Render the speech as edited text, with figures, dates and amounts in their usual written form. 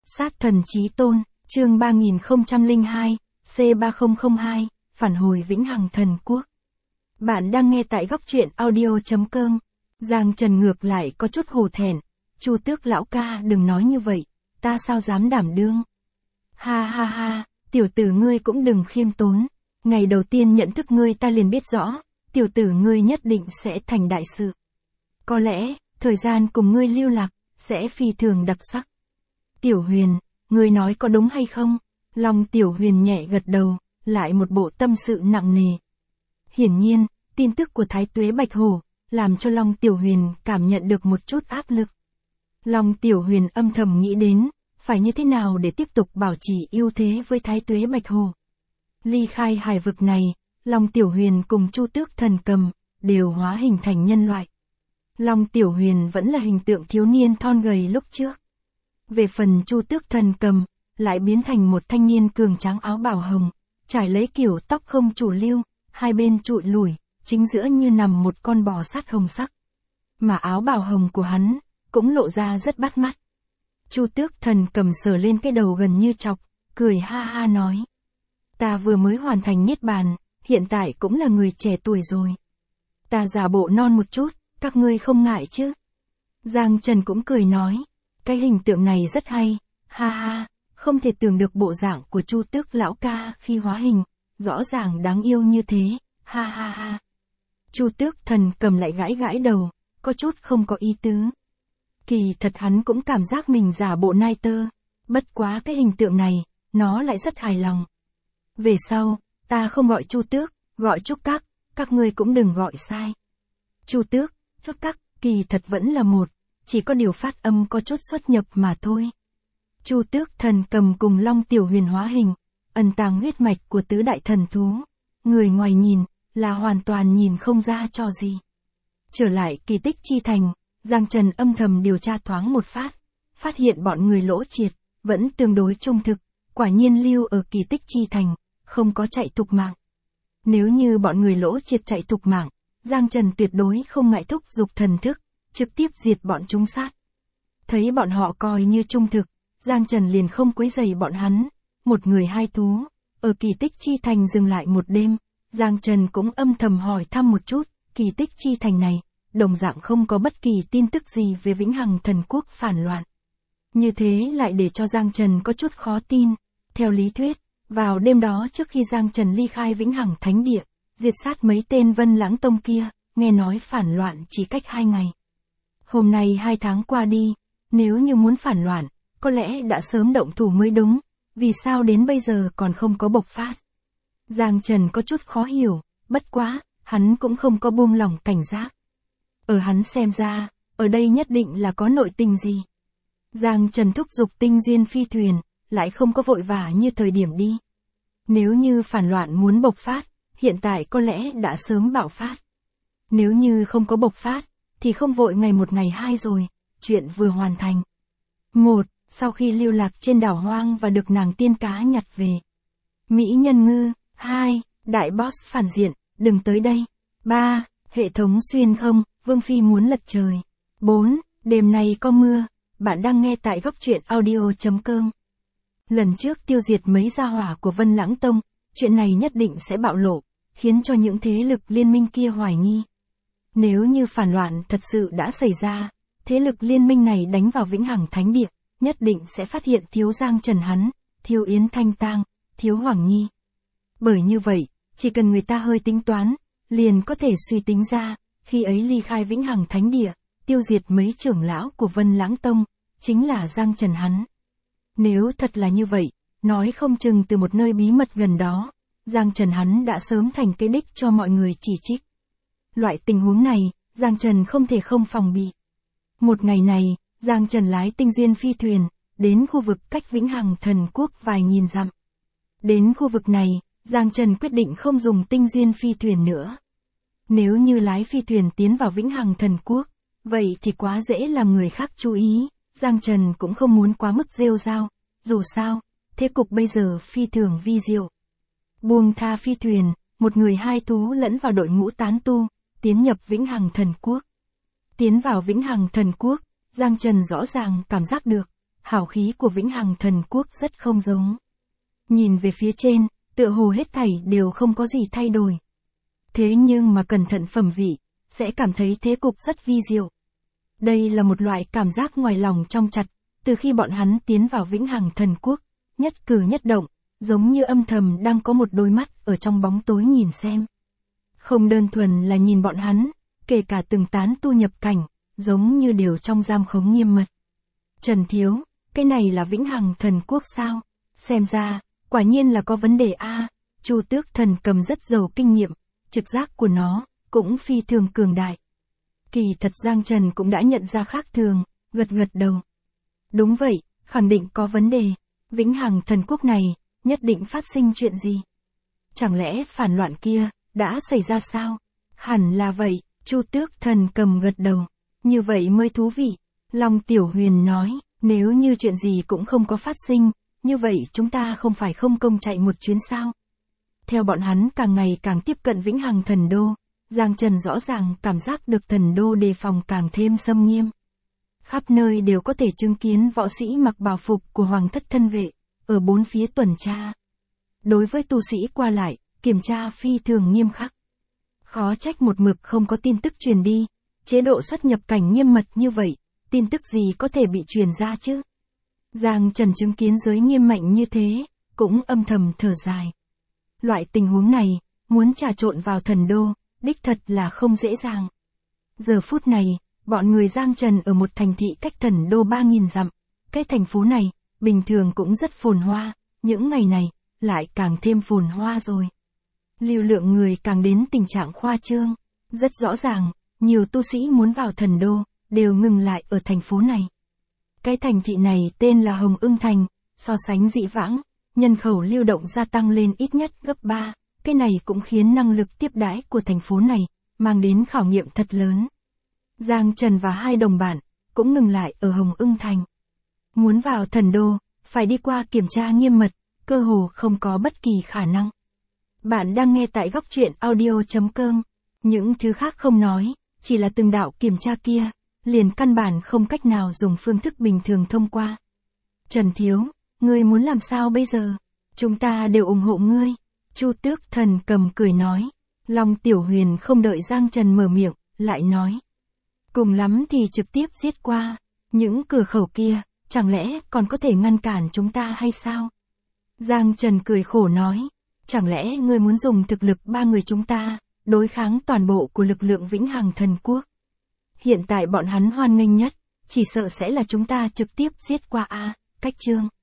Sát thần chí tôn, chương 3002, C3002, phản hồi vĩnh hằng thần quốc. Bạn đang nghe tại góc truyện audio.com. Giang Trần ngược lại có chút hổ thẹn. Chu Tước lão ca đừng nói như vậy, ta sao dám đảm đương. Ha ha ha, tiểu tử ngươi cũng đừng khiêm tốn. Ngày đầu tiên nhận thức ngươi ta liền biết rõ, tiểu tử ngươi nhất định sẽ thành đại sự. Có lẽ, thời gian cùng ngươi lưu lạc, sẽ phi thường đặc sắc. Tiểu Huyền, ngươi nói có đúng hay không? Long Tiểu Huyền nhẹ gật đầu, lại một bộ tâm sự nặng nề. Hiển nhiên, tin tức của Thái Tuế Bạch Hổ, làm cho Long Tiểu Huyền cảm nhận được một chút áp lực. Long Tiểu Huyền âm thầm nghĩ đến, phải như thế nào để tiếp tục bảo trì ưu thế với Thái Tuế Bạch Hổ. Ly khai hải vực này, Long Tiểu Huyền cùng Chu Tước Thần Cầm, đều hóa hình thành nhân loại. Long Tiểu Huyền vẫn là hình tượng thiếu niên thon gầy lúc trước. Về phần Chu Tước Thần Cầm, lại biến thành một thanh niên cường tráng áo bào hồng, trải lấy kiểu tóc không chủ lưu, hai bên trụi lủi, chính giữa như nằm một con bò sát hồng sắc. Mà áo bào hồng của hắn, cũng lộ ra rất bắt mắt. Chu Tước Thần Cầm sờ lên cái đầu gần như chọc, cười ha ha nói. Ta vừa mới hoàn thành niết bàn, hiện tại cũng là người trẻ tuổi rồi. Ta giả bộ non một chút, các ngươi không ngại chứ? Giang Trần cũng cười nói. Cái hình tượng này rất hay, ha ha, không thể tưởng được bộ dạng của Chu Tước lão ca khi hóa hình, rõ ràng đáng yêu như thế, ha ha ha. Chu Tước Thần Cầm lại gãi gãi đầu, có chút không có ý tứ. Kỳ thật hắn cũng cảm giác mình giả bộ nai tơ, bất quá cái hình tượng này, nó lại rất hài lòng. Về sau, ta không gọi Chu Tước, gọi Trúc các ngươi cũng đừng gọi sai. Chu Tước, Trúc Các, kỳ thật vẫn là một, chỉ có điều phát âm có chút xuất nhập mà thôi. Chu Tước Thần Cầm cùng Long Tiểu Huyền hóa hình, ẩn tàng huyết mạch của tứ đại thần thú. Người ngoài nhìn, là hoàn toàn nhìn không ra cho gì. Trở lại Kỳ Tích Chi Thành, Giang Trần âm thầm điều tra thoáng một phát hiện bọn người Lỗ Triệt, vẫn tương đối trung thực, quả nhiên lưu ở Kỳ Tích Chi Thành, không có chạy thục mạng. Nếu như bọn người Lỗ Triệt chạy thục mạng, Giang Trần tuyệt đối không ngại thúc giục thần thức, trực tiếp diệt bọn chúng sát. Thấy bọn họ coi như trung thực, Giang Trần liền không quấy rầy bọn hắn, một người hai thú, ở Kỳ Tích Chi Thành dừng lại một đêm, Giang Trần cũng âm thầm hỏi thăm một chút, Kỳ Tích Chi Thành này, đồng dạng không có bất kỳ tin tức gì về Vĩnh Hằng Thần Quốc phản loạn. Như thế lại để cho Giang Trần có chút khó tin, theo lý thuyết, vào đêm đó trước khi Giang Trần ly khai Vĩnh Hằng Thánh Địa, diệt sát mấy tên Vân Lãng Tông kia, nghe nói phản loạn chỉ cách 2 ngày. Hôm nay 2 tháng qua đi, nếu như muốn phản loạn, có lẽ đã sớm động thủ mới đúng, vì sao đến bây giờ còn không có bộc phát. Giang Trần có chút khó hiểu, bất quá, hắn cũng không có buông lỏng cảnh giác. Ở hắn xem ra, ở đây nhất định là có nội tình gì. Giang Trần thúc giục tinh duyên phi thuyền, lại không có vội vã như thời điểm đi. Nếu như phản loạn muốn bộc phát, hiện tại có lẽ đã sớm bạo phát. Nếu như không có bộc phát, thì không vội ngày 1 ngày 2 rồi, chuyện vừa hoàn thành. 1. Sau khi lưu lạc trên đảo hoang và được nàng tiên cá nhặt về. Mỹ nhân ngư. 2. Đại boss phản diện, đừng tới đây. 3. Hệ thống xuyên không, Vương Phi muốn lật trời. 4. Đêm nay có mưa. Bạn đang nghe tại góc truyện audio.com. Lần trước tiêu diệt mấy gia hỏa của Vân Lãng Tông, chuyện này nhất định sẽ bạo lộ, khiến cho những thế lực liên minh kia hoài nghi. Nếu như phản loạn thật sự đã xảy ra, thế lực liên minh này đánh vào Vĩnh Hằng Thánh Địa, nhất định sẽ phát hiện thiếu Giang Trần hắn, thiếu Yến Thanh Tang, thiếu Hoàng Nhi. Bởi như vậy, chỉ cần người ta hơi tính toán, liền có thể suy tính ra, khi ấy ly khai Vĩnh Hằng Thánh Địa, tiêu diệt mấy trưởng lão của Vân Lãng Tông, chính là Giang Trần hắn. Nếu thật là như vậy, nói không chừng từ một nơi bí mật gần đó, Giang Trần hắn đã sớm thành cái đích cho mọi người chỉ trích. Loại tình huống này, Giang Trần không thể không phòng bị. Một ngày này, Giang Trần lái tinh duyên phi thuyền, đến khu vực cách Vĩnh Hằng Thần Quốc vài nghìn dặm. Đến khu vực này, Giang Trần quyết định không dùng tinh duyên phi thuyền nữa. Nếu như lái phi thuyền tiến vào Vĩnh Hằng Thần Quốc, vậy thì quá dễ làm người khác chú ý, Giang Trần cũng không muốn quá mức rêu rao, dù sao, thế cục bây giờ phi thường vi diệu. Buông tha phi thuyền, một người hai thú lẫn vào đội ngũ tán tu, tiến nhập Vĩnh Hằng Thần Quốc. Tiến vào Vĩnh Hằng Thần Quốc, Giang Trần rõ ràng cảm giác được, hào khí của Vĩnh Hằng Thần Quốc rất không giống. Nhìn về phía trên, tựa hồ hết thảy đều không có gì thay đổi. Thế nhưng mà cẩn thận phẩm vị, sẽ cảm thấy thế cục rất vi diệu. Đây là một loại cảm giác ngoài lòng trong chặt, từ khi bọn hắn tiến vào Vĩnh Hằng Thần Quốc, nhất cử nhất động, giống như âm thầm đang có một đôi mắt ở trong bóng tối nhìn xem. Không đơn thuần là nhìn bọn hắn, kể cả từng tán tu nhập cảnh, giống như đều trong giam khống nghiêm mật. Trần Thiếu, cái này là Vĩnh Hằng Thần Quốc sao? Xem ra, quả nhiên là có vấn đề a. Chu Tước Thần Cầm rất giàu kinh nghiệm, trực giác của nó cũng phi thường cường đại. Kỳ thật Giang Trần cũng đã nhận ra khác thường, gật gật đầu. Đúng vậy, khẳng định có vấn đề. Vĩnh Hằng Thần Quốc này, nhất định phát sinh chuyện gì? Chẳng lẽ phản loạn kia đã xảy ra sao? Hẳn là vậy, Chu Tước Thần Cầm gật đầu. Như vậy mới thú vị. Long Tiểu Huyền nói, nếu như chuyện gì cũng không có phát sinh, như vậy chúng ta không phải không công chạy một chuyến sao? Theo bọn hắn càng ngày càng tiếp cận Vĩnh Hằng Thần Đô, Giang Trần rõ ràng cảm giác được thần đô đề phòng càng thêm xâm nghiêm. Khắp nơi đều có thể chứng kiến võ sĩ mặc bào phục của Hoàng thất thân vệ, ở bốn phía tuần tra. Đối với tu sĩ qua lại, kiểm tra phi thường nghiêm khắc. Khó trách một mực không có tin tức truyền đi, chế độ xuất nhập cảnh nghiêm mật như vậy, tin tức gì có thể bị truyền ra chứ? Giang Trần chứng kiến giới nghiêm mạnh như thế, cũng âm thầm thở dài. Loại tình huống này, muốn trà trộn vào thần đô, đích thật là không dễ dàng. Giờ phút này, bọn người Giang Trần ở một thành thị cách thần đô 3.000 dặm, cái thành phố này, bình thường cũng rất phồn hoa, những ngày này, lại càng thêm phồn hoa rồi. Lưu lượng người càng đến tình trạng khoa trương, rất rõ ràng, nhiều tu sĩ muốn vào thần đô, đều ngừng lại ở thành phố này. Cái thành thị này tên là Hồng Ưng Thành, so sánh dĩ vãng, nhân khẩu lưu động gia tăng lên ít nhất gấp 3, cái này cũng khiến năng lực tiếp đãi của thành phố này, mang đến khảo nghiệm thật lớn. Giang Trần và hai đồng bạn, cũng ngừng lại ở Hồng Ưng Thành. Muốn vào thần đô, phải đi qua kiểm tra nghiêm mật, cơ hồ không có bất kỳ khả năng. Bạn đang nghe tại góc truyện audio.com, những thứ khác không nói, chỉ là từng đạo kiểm tra kia, liền căn bản không cách nào dùng phương thức bình thường thông qua. Trần Thiếu, ngươi muốn làm sao bây giờ? Chúng ta đều ủng hộ ngươi. Chu Tước Thần Cầm cười nói. Long Tiểu Huyền không đợi Giang Trần mở miệng, lại nói. Cùng lắm thì trực tiếp giết qua. Những cửa khẩu kia, chẳng lẽ còn có thể ngăn cản chúng ta hay sao? Giang Trần cười khổ nói. Chẳng lẽ ngươi muốn dùng thực lực ba người chúng ta, đối kháng toàn bộ của lực lượng Vĩnh Hằng Thần Quốc? Hiện tại bọn hắn hoan nghênh nhất, chỉ sợ sẽ là chúng ta trực tiếp giết qua a. Cách chương